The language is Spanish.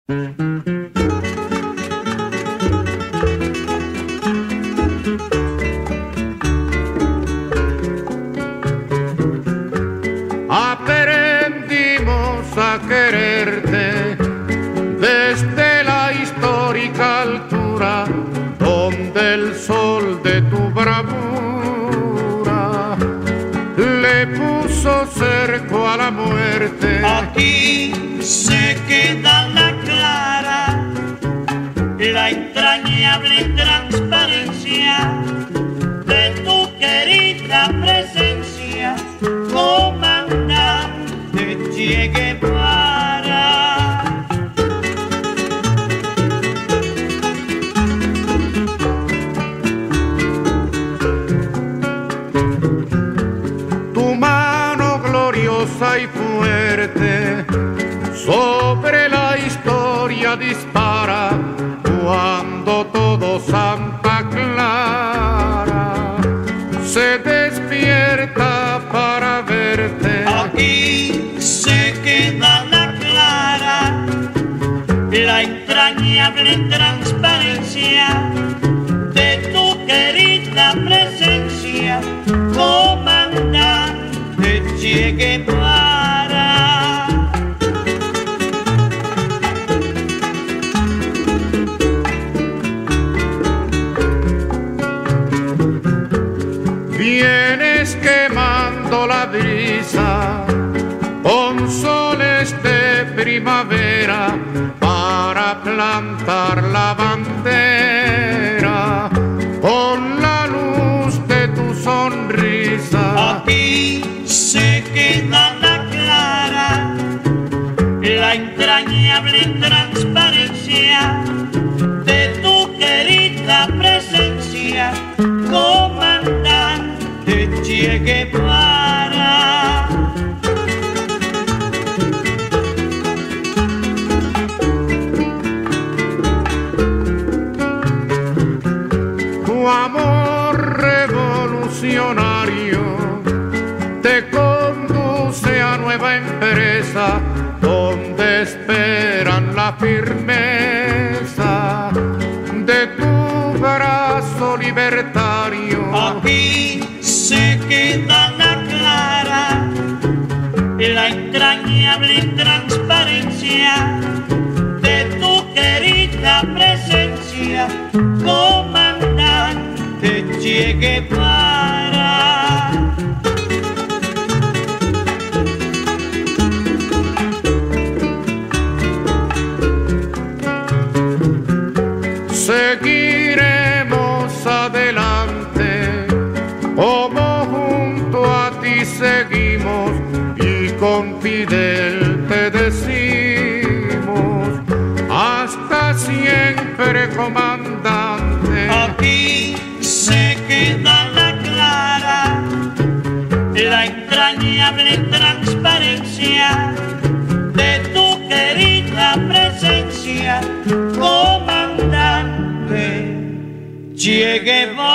Aprendimos a quererte desde la histórica altura donde el sol de tu bravura le puso cerco a la muerte. Aquí se queda la clara, la entrañable transparencia de tu querida presencia, comandante Che Guevara. Tu mano gloriosa y fuerte sobre la historia dispara cuando todo Santa Clara se despierta para verte. Aquí se queda la clara, la entrañable transparencia de tu querida presencia, comandante Che Guevara. Vienes quemando la brisa con soles de primavera para plantar la bandera con la luz de tu sonrisa. Aquí se queda la clara, la entrañable transparencia de tu querida presencia, comandante Che Guevara. Tu amor revolucionario te conduce a nueva empresa donde esperan la firmeza de tu brazo libertario. Aquí se queda la clara, la entrañable transparencia de tu querida presencia, comandante Che Guevara. Seguiremos adelante como junto a ti seguimos y con Fidel te decimos hasta siempre, comandante. Aquí se queda la clara, la entrañable transparencia de tu querida presencia, comandante Che Guevara.